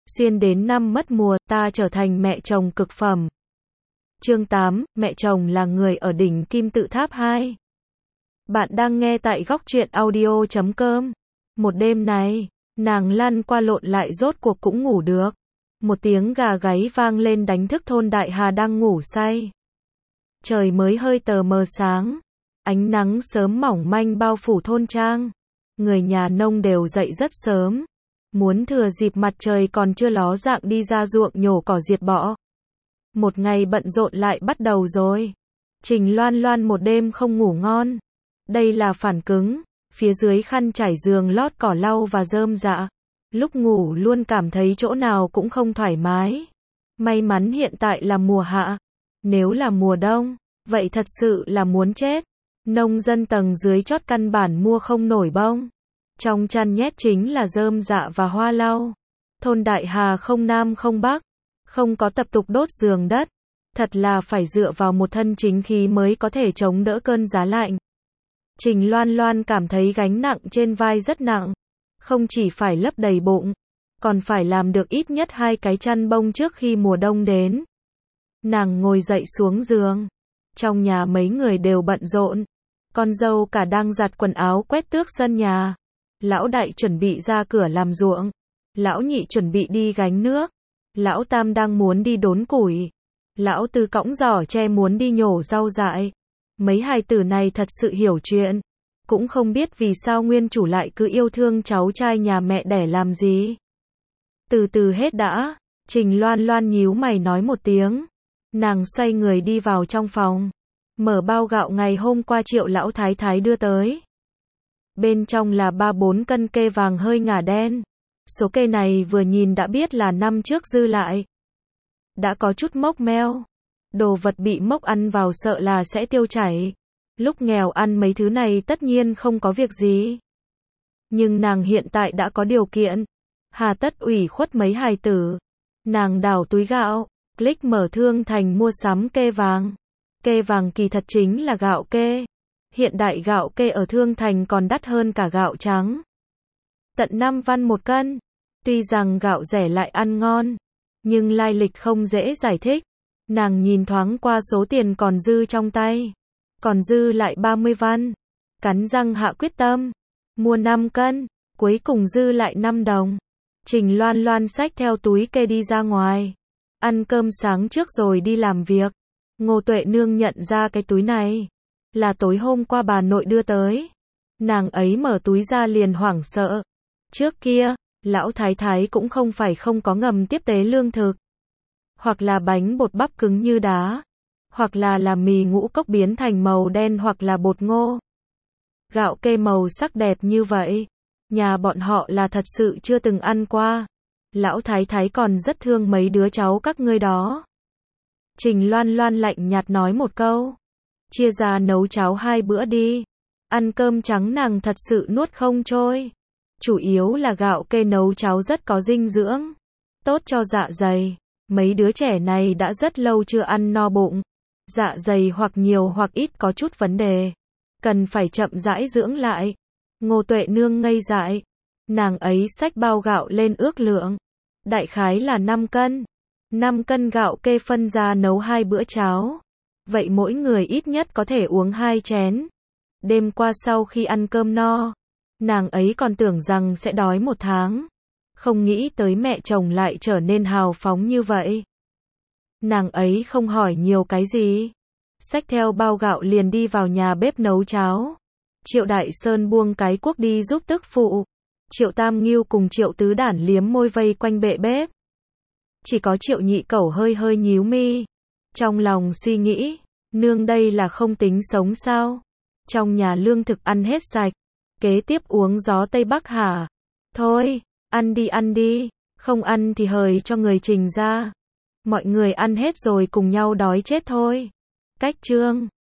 Xuyên đến năm mất mùa, ta trở thành mẹ chồng cực phẩm. Chương 8, mẹ chồng là người ở đỉnh kim tự tháp 2. Bạn đang nghe tại góc truyện audio.com. Một đêm này, nàng lăn qua lộn lại rốt cuộc cũng ngủ được. Một tiếng gà gáy vang lên đánh thức thôn Đại Hà đang ngủ say. Trời mới hơi tờ mờ sáng. Ánh nắng sớm mỏng manh bao phủ thôn trang. Người nhà nông đều dậy rất sớm. Muốn thừa dịp mặt trời còn chưa ló dạng đi ra ruộng nhổ cỏ diệt bọ. Một ngày bận rộn lại bắt đầu rồi. Trình Loan Loan một đêm không ngủ ngon. Đây là phản cứng. Phía dưới khăn trải giường lót cỏ lau và rơm rạ. Lúc ngủ luôn cảm thấy chỗ nào cũng không thoải mái. May mắn hiện tại là mùa hạ. Nếu là mùa đông, vậy thật sự là muốn chết. Nông dân tầng dưới chót căn bản mua không nổi bông. Trong chăn nhét chính là rơm rạ và hoa lau. Thôn Đại Hà không nam không bắc, không có tập tục đốt giường đất. Thật là phải dựa vào một thân chính khí mới có thể chống đỡ cơn giá lạnh. Trình Loan Loan cảm thấy gánh nặng trên vai rất nặng. Không chỉ phải lấp đầy bụng, còn phải làm được ít nhất 2 cái chăn bông trước khi mùa đông đến. Nàng ngồi dậy xuống giường. Trong nhà mấy người đều bận rộn. Con dâu cả đang giặt quần áo quét tước sân nhà. Lão đại chuẩn bị ra cửa làm ruộng. Lão nhị chuẩn bị đi gánh nước. Lão tam đang muốn đi đốn củi. Lão tứ cõng giỏ tre muốn đi nhổ rau dại. Mấy hài tử này thật sự hiểu chuyện. Cũng không biết vì sao nguyên chủ lại cứ yêu thương cháu trai nhà mẹ đẻ làm gì. Từ từ hết đã. Trình Loan Loan nhíu mày nói một tiếng. Nàng xoay người đi vào trong phòng. Mở bao gạo ngày hôm qua Triệu lão thái thái đưa tới. Bên trong là 3-4 cân kê vàng hơi ngả đen. Số kê này vừa nhìn đã biết là năm trước dư lại. Đã có chút mốc meo. Đồ vật bị mốc ăn vào sợ là sẽ tiêu chảy. Lúc nghèo ăn mấy thứ này tất nhiên không có việc gì. Nhưng nàng hiện tại đã có điều kiện. Hà tất ủy khuất mấy hài tử. Nàng đào túi gạo, click mở Thương Thành mua sắm kê vàng. Kê vàng kỳ thật chính là gạo kê. Hiện đại gạo kê ở Thương Thành còn đắt hơn cả gạo trắng. Tận 5 văn 1 cân. Tuy rằng gạo rẻ lại ăn ngon, nhưng lai lịch không dễ giải thích. Nàng nhìn thoáng qua số tiền còn dư trong tay. Còn dư lại 30 văn. Cắn răng hạ quyết tâm. Mua 5 cân. Cuối cùng dư lại 5 đồng. Trình Loan Loan xách theo túi kê đi ra ngoài. Ăn cơm sáng trước rồi đi làm việc. Ngô Tuệ Nương nhận ra cái túi này. Là tối hôm qua bà nội đưa tới. Nàng ấy mở túi ra liền hoảng sợ. Trước kia, lão thái thái cũng không phải không có ngầm tiếp tế lương thực. Hoặc là bánh bột bắp cứng như đá. Hoặc là mì ngũ cốc biến thành màu đen hoặc là bột ngô. Gạo kê màu sắc đẹp như vậy. Nhà bọn họ là thật sự chưa từng ăn qua. Lão thái thái còn rất thương mấy đứa cháu các ngươi đó. Trình Loan Loan lạnh nhạt nói một câu. Chia ra nấu cháo 2 bữa đi. Ăn cơm trắng nàng thật sự nuốt không trôi. Chủ yếu là gạo kê nấu cháo rất có dinh dưỡng. Tốt cho dạ dày. Mấy đứa trẻ này đã rất lâu chưa ăn no bụng. Dạ dày hoặc nhiều hoặc ít có chút vấn đề. Cần phải chậm rãi dưỡng lại. Ngô Tuệ Nương ngây dại. Nàng ấy xách bao gạo lên ước lượng. Đại khái là 5 cân. 5 cân gạo kê phân ra nấu 2 bữa cháo. Vậy mỗi người ít nhất có thể uống 2 chén. Đêm qua sau khi ăn cơm no, nàng ấy còn tưởng rằng sẽ đói 1 tháng. Không nghĩ tới mẹ chồng lại trở nên hào phóng như vậy. Nàng ấy không hỏi nhiều cái gì. Xách theo bao gạo liền đi vào nhà bếp nấu cháo. Triệu Đại Sơn buông cái cuốc đi giúp tức phụ. Triệu Tam Ngưu cùng Triệu Tứ Đản liếm môi vây quanh bệ bếp. Chỉ có Triệu Nhị Cẩu hơi hơi nhíu mi. Trong lòng suy nghĩ, nương đây là không tính sống sao? Trong nhà lương thực ăn hết sạch. Kế tiếp uống gió Tây Bắc hả? Thôi, ăn đi, không ăn thì hời cho người Trình ra. Mọi người ăn hết rồi cùng nhau đói chết thôi. Cách chương